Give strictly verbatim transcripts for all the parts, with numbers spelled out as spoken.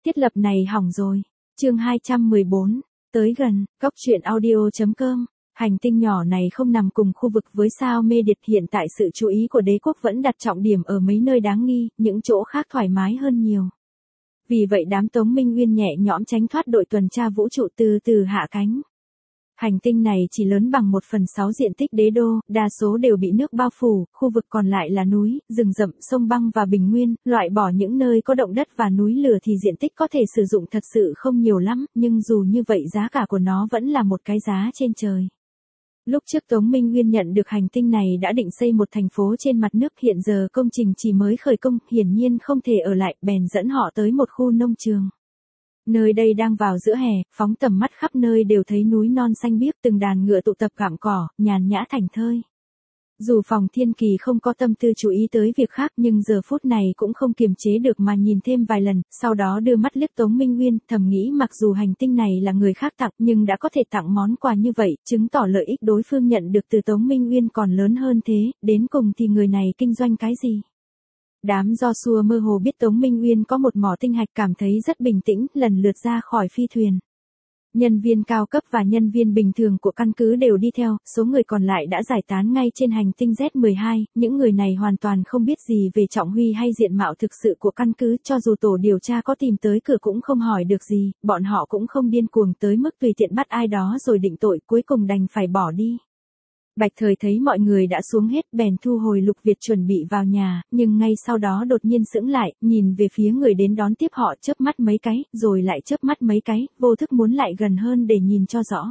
Thiết lập này hỏng rồi. Chương hai trăm mười bốn, tới gần, góc truyện audio chấm com. Hành tinh nhỏ này không nằm cùng khu vực với sao Mê Điệt, hiện tại sự chú ý của đế quốc vẫn đặt trọng điểm ở mấy nơi đáng nghi, những chỗ khác thoải mái hơn nhiều. Vì vậy đám Tống Minh Nguyên nhẹ nhõm tránh thoát đội tuần tra vũ trụ từ từ hạ cánh. Hành tinh này chỉ lớn bằng một phần sáu diện tích đế đô, đa số đều bị nước bao phủ, khu vực còn lại là núi, rừng rậm, sông băng và bình nguyên, loại bỏ những nơi có động đất và núi lửa thì diện tích có thể sử dụng thật sự không nhiều lắm, nhưng dù như vậy giá cả của nó vẫn là một cái giá trên trời. Lúc trước Tống Minh Nguyên nhận được hành tinh này đã định xây một thành phố trên mặt nước, hiện giờ công trình chỉ mới khởi công, hiển nhiên không thể ở lại, bèn dẫn họ tới một khu nông trường. Nơi đây đang vào giữa hè, phóng tầm mắt khắp nơi đều thấy núi non xanh biếc, từng đàn ngựa tụ tập gặm cỏ, nhàn nhã thảnh thơi. Dù Phòng Thiên Kỳ không có tâm tư chú ý tới việc khác, nhưng giờ phút này cũng không kiềm chế được mà nhìn thêm vài lần, sau đó đưa mắt liếc Tống Minh Nguyên, thầm nghĩ mặc dù hành tinh này là người khác tặng, nhưng đã có thể tặng món quà như vậy, chứng tỏ lợi ích đối phương nhận được từ Tống Minh Nguyên còn lớn hơn thế, đến cùng thì người này kinh doanh cái gì? Đám do xua mơ hồ biết Tống Minh Nguyên có một mỏ tinh hạch, cảm thấy rất bình tĩnh, lần lượt ra khỏi phi thuyền. Nhân viên cao cấp và nhân viên bình thường của căn cứ đều đi theo, số người còn lại đã giải tán ngay trên hành tinh Z mười hai, những người này hoàn toàn không biết gì về Trọng Huy hay diện mạo thực sự của căn cứ, cho dù tổ điều tra có tìm tới cửa cũng không hỏi được gì, bọn họ cũng không điên cuồng tới mức tùy tiện bắt ai đó rồi định tội, cuối cùng đành phải bỏ đi. Bạch Thời thấy mọi người đã xuống hết, bèn thu hồi Lục Việt chuẩn bị vào nhà, nhưng ngay sau đó đột nhiên sững lại, nhìn về phía người đến đón tiếp họ, chớp mắt mấy cái, rồi lại chớp mắt mấy cái, vô thức muốn lại gần hơn để nhìn cho rõ.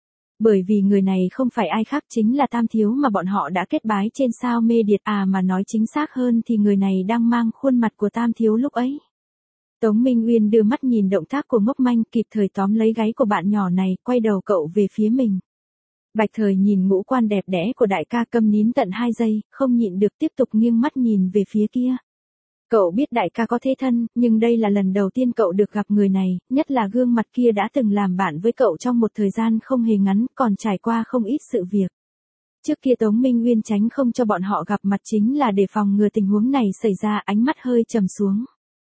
Bởi vì người này không phải ai khác, chính là Tam Thiếu mà bọn họ đã kết bái trên sao Mê Điệt, à mà nói chính xác hơn thì người này đang mang khuôn mặt của Tam Thiếu lúc ấy. Tống Minh Nguyên đưa mắt nhìn động tác của Ngốc Manh, kịp thời tóm lấy gáy của bạn nhỏ này, quay đầu cậu về phía mình. Bạch Thời nhìn ngũ quan đẹp đẽ của đại ca, câm nín tận hai giây, không nhịn được tiếp tục nghiêng mắt nhìn về phía kia. Cậu biết đại ca có thế thân, nhưng đây là lần đầu tiên cậu được gặp người này, nhất là gương mặt kia đã từng làm bạn với cậu trong một thời gian không hề ngắn, còn trải qua không ít sự việc. Trước kia Tống Minh Nguyên tránh không cho bọn họ gặp mặt chính là để phòng ngừa tình huống này xảy ra, ánh mắt hơi trầm xuống.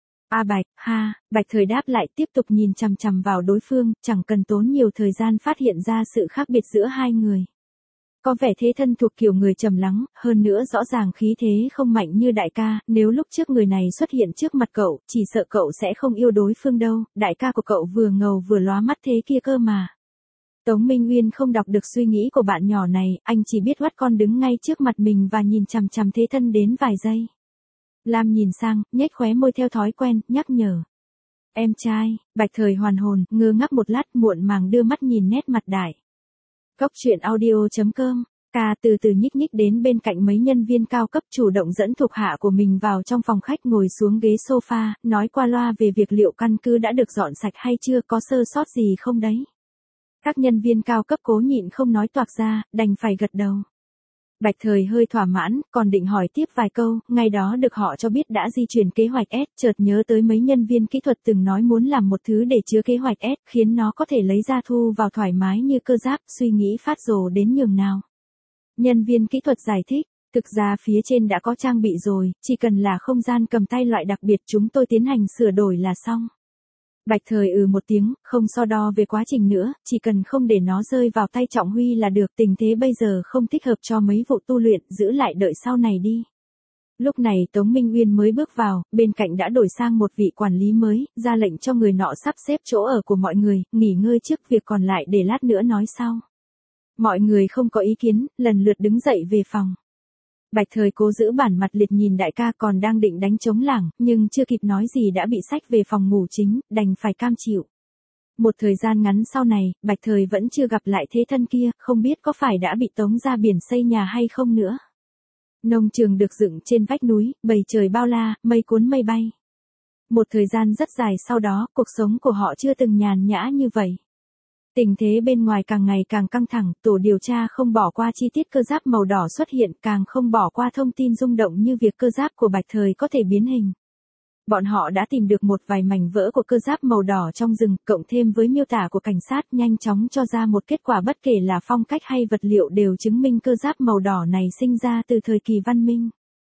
A Bạch, ha, Bạch Thời đáp lại, tiếp tục nhìn chằm chằm vào đối phương, chẳng cần tốn nhiều thời gian phát hiện ra sự khác biệt giữa hai người. Có vẻ thế thân thuộc kiểu người trầm lắng, hơn nữa rõ ràng khí thế không mạnh như đại ca, nếu lúc trước người này xuất hiện trước mặt cậu, chỉ sợ cậu sẽ không yêu đối phương đâu, đại ca của cậu vừa ngầu vừa lóa mắt thế kia cơ mà. Tống Minh Nguyên không đọc được suy nghĩ của bạn nhỏ này, anh chỉ biết oắt con đứng ngay trước mặt mình và nhìn chằm chằm thế thân đến vài giây. Lam nhìn sang, nhếch khóe môi theo thói quen, nhắc nhở. Em trai, Bạch Thời hoàn hồn, ngơ ngác một lát, muộn màng đưa mắt nhìn nét mặt đại. Góc truyện audio chấm com, ca từ từ nhích nhích đến bên cạnh mấy nhân viên cao cấp, chủ động dẫn thuộc hạ của mình vào trong phòng khách, ngồi xuống ghế sofa, nói qua loa về việc liệu căn cứ đã được dọn sạch hay chưa, có sơ sót gì không đấy. Các nhân viên cao cấp cố nhịn không nói toạc ra, đành phải gật đầu. Bạch Thời hơi thỏa mãn, còn định hỏi tiếp vài câu, ngay đó được họ cho biết đã di chuyển kế hoạch S, chợt nhớ tới mấy nhân viên kỹ thuật từng nói muốn làm một thứ để chứa kế hoạch S, khiến nó có thể lấy ra thu vào thoải mái như cơ giáp, suy nghĩ phát rồ đến nhường nào. Nhân viên kỹ thuật giải thích, thực ra phía trên đã có trang bị rồi, chỉ cần là không gian cầm tay loại đặc biệt chúng tôi tiến hành sửa đổi là xong. Bạch Thời ừ một tiếng, không so đo về quá trình nữa, chỉ cần không để nó rơi vào tay Trọng Huy là được, tình thế bây giờ không thích hợp cho mấy vụ tu luyện, giữ lại đợi sau này đi. Lúc này Tống Minh Nguyên mới bước vào, bên cạnh đã đổi sang một vị quản lý mới, ra lệnh cho người nọ sắp xếp chỗ ở của mọi người, nghỉ ngơi trước, việc còn lại để lát nữa nói sau. Mọi người không có ý kiến, lần lượt đứng dậy về phòng. Bạch Thời cố giữ bản mặt liệt nhìn đại ca, còn đang định đánh trống lảng, nhưng chưa kịp nói gì đã bị xách về phòng ngủ chính, đành phải cam chịu. Một thời gian ngắn sau này, Bạch Thời vẫn chưa gặp lại thế thân kia, không biết có phải đã bị tống ra biển xây nhà hay không nữa. Nông trường được dựng trên vách núi, bầy trời bao la, mây cuốn mây bay. Một thời gian rất dài sau đó, cuộc sống của họ chưa từng nhàn nhã như vậy. Tình thế bên ngoài càng ngày càng căng thẳng, tổ điều tra không bỏ qua chi tiết cơ giáp màu đỏ xuất hiện, càng không bỏ qua thông tin rung động như việc cơ giáp của Bạch Thời có thể biến hình. Bọn họ đã tìm được một vài mảnh vỡ của cơ giáp màu đỏ trong rừng, cộng thêm với miêu tả của cảnh sát, nhanh chóng cho ra một kết quả, bất kể là phong cách hay vật liệu đều chứng minh cơ giáp màu đỏ này sinh ra từ thời kỳ văn minh.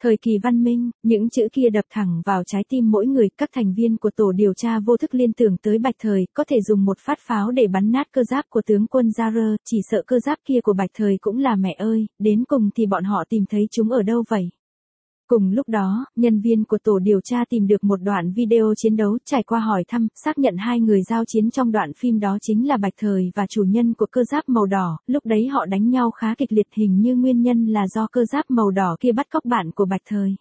Thời kỳ văn minh, những chữ kia đập thẳng vào trái tim mỗi người, các thành viên của tổ điều tra vô thức liên tưởng tới Bạch Thời, có thể dùng một phát pháo để bắn nát cơ giáp của tướng quân Zarơ, chỉ sợ cơ giáp kia của Bạch Thời cũng là mẹ ơi, đến cùng thì bọn họ tìm thấy chúng ở đâu vậy? Cùng lúc đó, nhân viên của tổ điều tra tìm được một đoạn video chiến đấu, trải qua hỏi thăm, xác nhận hai người giao chiến trong đoạn phim đó chính là Bạch Thời và chủ nhân của cơ giáp màu đỏ, lúc đấy họ đánh nhau khá kịch liệt, hình như nguyên nhân là do cơ giáp màu đỏ kia bắt cóc bạn của Bạch Thời.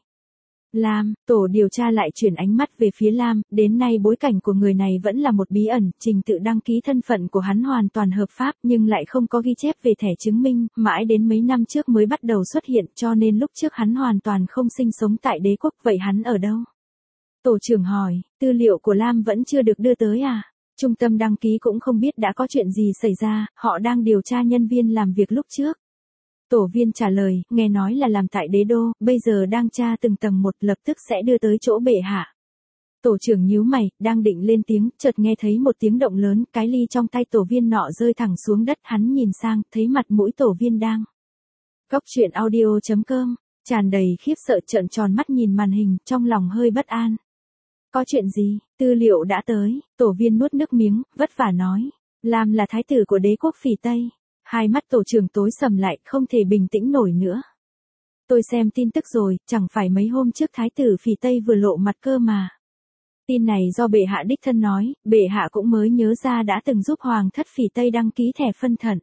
Lam, tổ điều tra lại chuyển ánh mắt về phía Lam, đến nay bối cảnh của người này vẫn là một bí ẩn, trình tự đăng ký thân phận của hắn hoàn toàn hợp pháp nhưng lại không có ghi chép về thẻ chứng minh, mãi đến mấy năm trước mới bắt đầu xuất hiện cho nên lúc trước hắn hoàn toàn không sinh sống tại đế quốc, vậy hắn ở đâu? Tổ trưởng hỏi, tư liệu của Lam vẫn chưa được đưa tới à? Trung tâm đăng ký cũng không biết đã có chuyện gì xảy ra, họ đang điều tra nhân viên làm việc lúc trước. Tổ viên trả lời, nghe nói là làm tại đế đô, bây giờ đang tra từng tầng một, lập tức sẽ đưa tới chỗ bệ hạ. Tổ trưởng nhíu mày, đang định lên tiếng, chợt nghe thấy một tiếng động lớn, cái ly trong tay tổ viên nọ rơi thẳng xuống đất, hắn nhìn sang, thấy mặt mũi tổ viên đang. Góc truyện audio chấm com, tràn đầy khiếp sợ trợn tròn mắt nhìn màn hình, trong lòng hơi bất an. Có chuyện gì, tư liệu đã tới, tổ viên nuốt nước miếng, vất vả nói. Lam là thái tử của đế quốc Phỉ Tây. Hai mắt tổ trưởng tối sầm lại, không thể bình tĩnh nổi nữa. Tôi xem tin tức rồi, chẳng phải mấy hôm trước thái tử Phỉ Tây vừa lộ mặt cơ mà. Tin này do bệ hạ đích thân nói, bệ hạ cũng mới nhớ ra đã từng giúp hoàng thất Phỉ Tây đăng ký thẻ phân thận.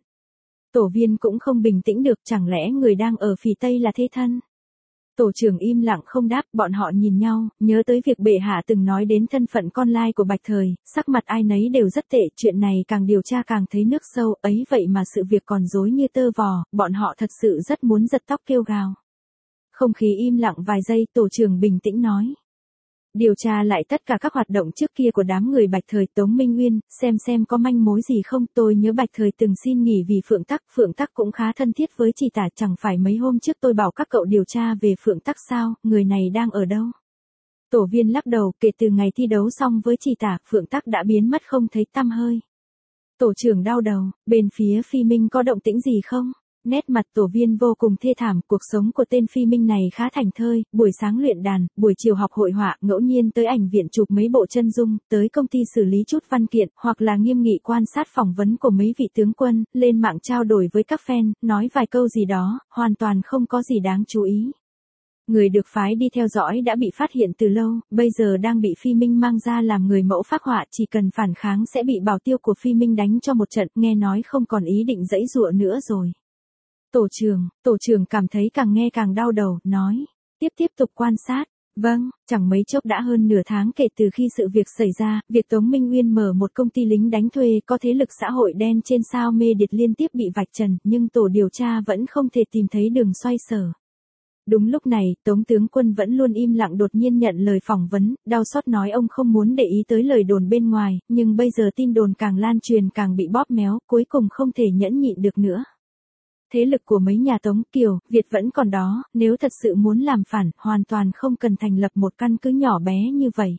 Tổ viên cũng không bình tĩnh được, chẳng lẽ người đang ở Phỉ Tây là thế thân? Tổ trưởng im lặng không đáp, bọn họ nhìn nhau, nhớ tới việc bệ hạ từng nói đến thân phận con lai của Bạch Thời, sắc mặt ai nấy đều rất tệ, chuyện này càng điều tra càng thấy nước sâu, ấy vậy mà sự việc còn rối như tơ vò, bọn họ thật sự rất muốn giật tóc kêu gào. Không khí im lặng vài giây, tổ trưởng bình tĩnh nói. Điều tra lại tất cả các hoạt động trước kia của đám người Bạch Thời, Tống Minh Nguyên, xem xem có manh mối gì không. Tôi nhớ Bạch Thời từng xin nghỉ vì Phượng Tắc, Phượng Tắc cũng khá thân thiết với Chỉ Tả, chẳng phải mấy hôm trước tôi bảo các cậu điều tra về Phượng Tắc sao, người này đang ở đâu? Tổ viên lắc đầu, kể từ ngày thi đấu xong với Chỉ Tả, Phượng Tắc đã biến mất không thấy tăm hơi. Tổ trưởng đau đầu, bên phía Phi Minh có động tĩnh gì không? Nét mặt tổ viên vô cùng thê thảm, cuộc sống của tên Phi Minh này khá thành thơi, buổi sáng luyện đàn, buổi chiều học hội họa, ngẫu nhiên tới ảnh viện chụp mấy bộ chân dung, tới công ty xử lý chút văn kiện, hoặc là nghiêm nghị quan sát phỏng vấn của mấy vị tướng quân, lên mạng trao đổi với các fan, nói vài câu gì đó, hoàn toàn không có gì đáng chú ý. Người được phái đi theo dõi đã bị phát hiện từ lâu, bây giờ đang bị Phi Minh mang ra làm người mẫu phác họa, chỉ cần phản kháng sẽ bị bảo tiêu của Phi Minh đánh cho một trận, nghe nói không còn ý định giãy giụa nữa rồi. Tổ trưởng, tổ trưởng cảm thấy càng nghe càng đau đầu, nói, tiếp tiếp tục quan sát. Vâng, chẳng mấy chốc đã hơn nửa tháng kể từ khi sự việc xảy ra, việc Tống Minh Nguyên mở một công ty lính đánh thuê có thế lực xã hội đen trên sao mê điệt liên tiếp bị vạch trần, nhưng tổ điều tra vẫn không thể tìm thấy đường xoay sở. Đúng lúc này, Tống tướng quân vẫn luôn im lặng đột nhiên nhận lời phỏng vấn, đau xót nói ông không muốn để ý tới lời đồn bên ngoài, nhưng bây giờ tin đồn càng lan truyền càng bị bóp méo, cuối cùng không thể nhẫn nhịn được nữa. Thế lực của mấy nhà Tống, Kiều, Việt vẫn còn đó, nếu thật sự muốn làm phản, hoàn toàn không cần thành lập một căn cứ nhỏ bé như vậy.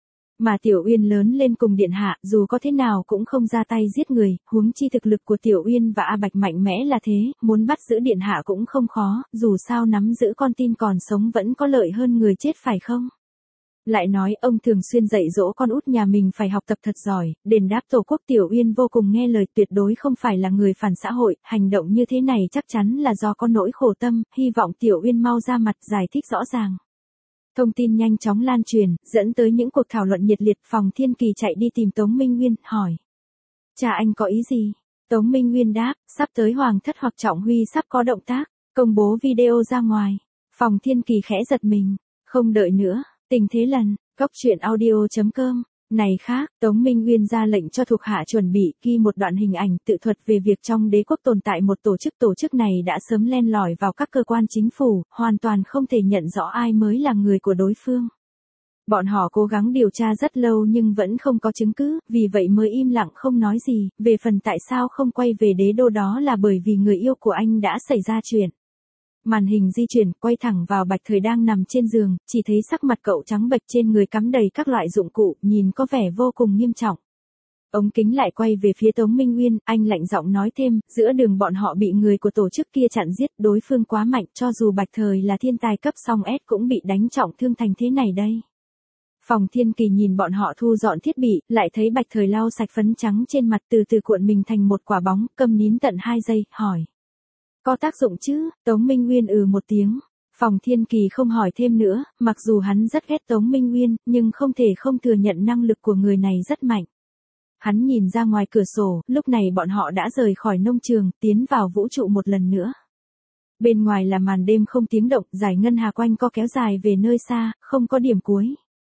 Mà Tiểu Uyên lớn lên cùng Điện Hạ, dù có thế nào cũng không ra tay giết người, huống chi thực lực của Tiểu Uyên và A Bạch mạnh mẽ là thế, muốn bắt giữ Điện Hạ cũng không khó, dù sao nắm giữ con tin còn sống vẫn có lợi hơn người chết phải không? Lại nói ông thường xuyên dạy dỗ con út nhà mình phải học tập thật giỏi, đền đáp tổ quốc. Tiểu Uyên vô cùng nghe lời, tuyệt đối không phải là người phản xã hội, hành động như thế này chắc chắn là do có nỗi khổ tâm, hy vọng Tiểu Uyên mau ra mặt giải thích rõ ràng. Thông tin nhanh chóng lan truyền, dẫn tới những cuộc thảo luận nhiệt liệt. Phòng Thiên Kỳ chạy đi tìm Tống Minh Nguyên, hỏi. Cha anh có ý gì? Tống Minh Nguyên đáp, sắp tới Hoàng thất hoặc Trọng Huy sắp có động tác, công bố video ra ngoài. Phòng Thiên Kỳ khẽ giật mình, không đợi nữa. Tình thế lần, góc truyện audio chấm com. Này khác, Tống Minh Nguyên ra lệnh cho thuộc hạ chuẩn bị ghi một đoạn hình ảnh tự thuật về việc trong đế quốc tồn tại một tổ chức. Tổ chức này đã sớm len lỏi vào các cơ quan chính phủ, hoàn toàn không thể nhận rõ ai mới là người của đối phương. Bọn họ cố gắng điều tra rất lâu nhưng vẫn không có chứng cứ, vì vậy mới im lặng không nói gì. Về phần tại sao không quay về đế đô đó là bởi vì người yêu của anh đã xảy ra chuyện. Màn hình di chuyển, quay thẳng vào Bạch Thời đang nằm trên giường, chỉ thấy sắc mặt cậu trắng bệch, trên người cắm đầy các loại dụng cụ, nhìn có vẻ vô cùng nghiêm trọng. Ống kính lại quay về phía Tống Minh Nguyên, anh lạnh giọng nói thêm, giữa đường bọn họ bị người của tổ chức kia chặn giết, đối phương quá mạnh, cho dù Bạch Thời là thiên tài cấp song S cũng bị đánh trọng thương thành thế này đây. Phòng Thiên Kỳ nhìn bọn họ thu dọn thiết bị, lại thấy Bạch Thời lau sạch phấn trắng trên mặt từ từ cuộn mình thành một quả bóng, câm nín tận hai giây, hỏi. Có tác dụng chứ? Tống Minh Nguyên ừ một tiếng. Phòng Thiên Kỳ không hỏi thêm nữa, mặc dù hắn rất ghét Tống Minh Nguyên, nhưng không thể không thừa nhận năng lực của người này rất mạnh. Hắn nhìn ra ngoài cửa sổ, lúc này bọn họ đã rời khỏi nông trường, tiến vào vũ trụ một lần nữa. Bên ngoài là màn đêm không tiếng động, dải ngân hà quanh co kéo dài về nơi xa, không có điểm cuối.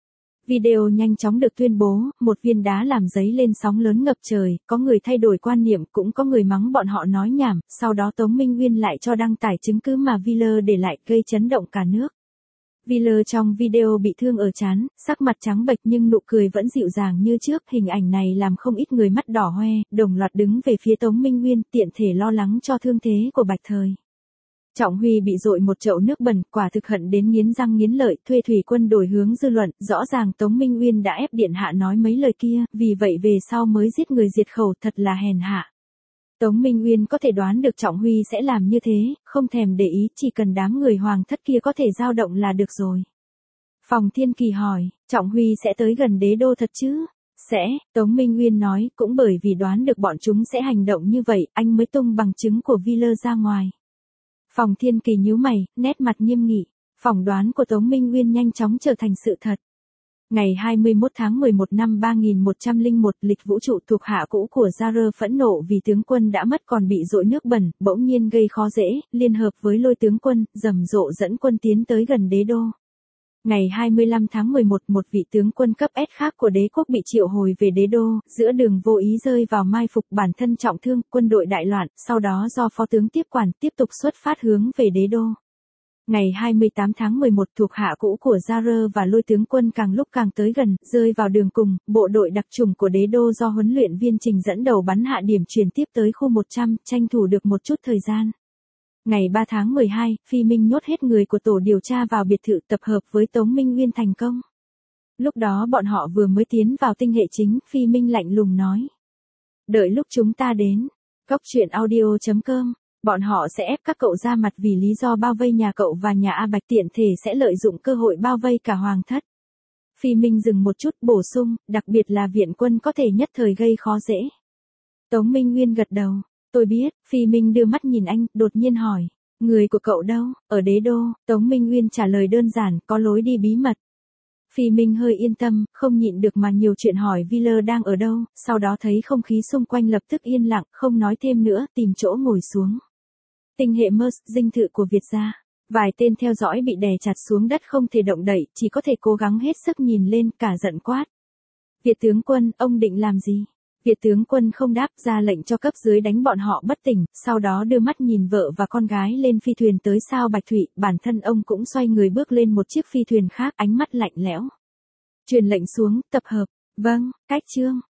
Video nhanh chóng được tuyên bố, một viên đá làm giấy lên sóng lớn ngập trời, có người thay đổi quan niệm, cũng có người mắng bọn họ nói nhảm, sau đó Tống Minh Nguyên lại cho đăng tải chứng cứ mà Wheeler để lại, gây chấn động cả nước. Wheeler trong video bị thương ở trán, sắc mặt trắng bệch nhưng nụ cười vẫn dịu dàng như trước, hình ảnh này làm không ít người mắt đỏ hoe, đồng loạt đứng về phía Tống Minh Nguyên, tiện thể lo lắng cho thương thế của Bạch Thời. Trọng Huy bị dội một chậu nước bẩn, quả thực hận đến nghiến răng nghiến lợi, thuê thủy quân đổi hướng dư luận, rõ ràng Tống Minh Nguyên đã ép điện hạ nói mấy lời kia, vì vậy về sau mới giết người diệt khẩu, thật là hèn hạ. Tống Minh Nguyên có thể đoán được Trọng Huy sẽ làm như thế, không thèm để ý, chỉ cần đám người hoàng thất kia có thể dao động là được rồi. Phòng Thiên Kỳ hỏi, Trọng Huy sẽ tới gần đế đô thật chứ? Sẽ, Tống Minh Nguyên nói, cũng bởi vì đoán được bọn chúng sẽ hành động như vậy, anh mới tung bằng chứng của Wheeler ra ngoài. Phòng Thiên Kỳ nhíu mày, nét mặt nghiêm nghị, phỏng đoán của Tống Minh Nguyên nhanh chóng trở thành sự thật. Ngày hai mươi mốt tháng mười một năm ba nghìn một trăm lẻ một, lịch vũ trụ thuộc hạ cũ của Zara phẫn nộ vì tướng quân đã mất còn bị dội nước bẩn, bỗng nhiên gây khó dễ, liên hợp với lôi tướng quân, rầm rộ dẫn quân tiến tới gần đế đô. Ngày hai mươi lăm tháng mười một, một vị tướng quân cấp S khác của đế quốc bị triệu hồi về đế đô, giữa đường vô ý rơi vào mai phục, bản thân trọng thương, quân đội đại loạn, sau đó do phó tướng tiếp quản, tiếp tục xuất phát hướng về đế đô. Ngày hai mươi tám tháng mười một, thuộc hạ cũ của Zara và lôi tướng quân càng lúc càng tới gần, rơi vào đường cùng, bộ đội đặc chủng của đế đô do huấn luyện viên Trình dẫn đầu bắn hạ điểm truyền tiếp tới khu một trăm, tranh thủ được một chút thời gian. Ngày ba tháng mười hai, Phi Minh nhốt hết người của tổ điều tra vào biệt thự tập hợp với Tống Minh Nguyên thành công. Lúc đó bọn họ vừa mới tiến vào tinh hệ chính, Phi Minh lạnh lùng nói. Đợi lúc chúng ta đến, Cóc Truyện Audio chấm com, bọn họ sẽ ép các cậu ra mặt vì lý do bao vây nhà cậu và nhà A Bạch, tiện thể sẽ lợi dụng cơ hội bao vây cả hoàng thất. Phi Minh dừng một chút, bổ sung, đặc biệt là viện quân có thể nhất thời gây khó dễ. Tống Minh Nguyên gật đầu. Tôi biết, Phi Minh đưa mắt nhìn anh, đột nhiên hỏi, người của cậu đâu? Ở đế đô. Tống Minh Nguyên trả lời đơn giản, có lối đi bí mật. Phi Minh hơi yên tâm, không nhịn được mà nhiều chuyện hỏi Wheeler đang ở đâu, sau đó thấy không khí xung quanh lập tức yên lặng, không nói thêm nữa, tìm chỗ ngồi xuống. Tinh hệ Mers, dinh thự của Việt gia. Vài tên theo dõi bị đè chặt xuống đất không thể động đậy, chỉ có thể cố gắng hết sức nhìn lên, cả giận quát. Việt tướng quân, ông định làm gì? Việt tướng quân không đáp, ra lệnh cho cấp dưới đánh bọn họ bất tỉnh, sau đó đưa mắt nhìn vợ và con gái lên phi thuyền tới sao Bạch Thụy, bản thân ông cũng xoay người bước lên một chiếc phi thuyền khác, ánh mắt lạnh lẽo. Truyền lệnh xuống, tập hợp. Vâng, cách chương.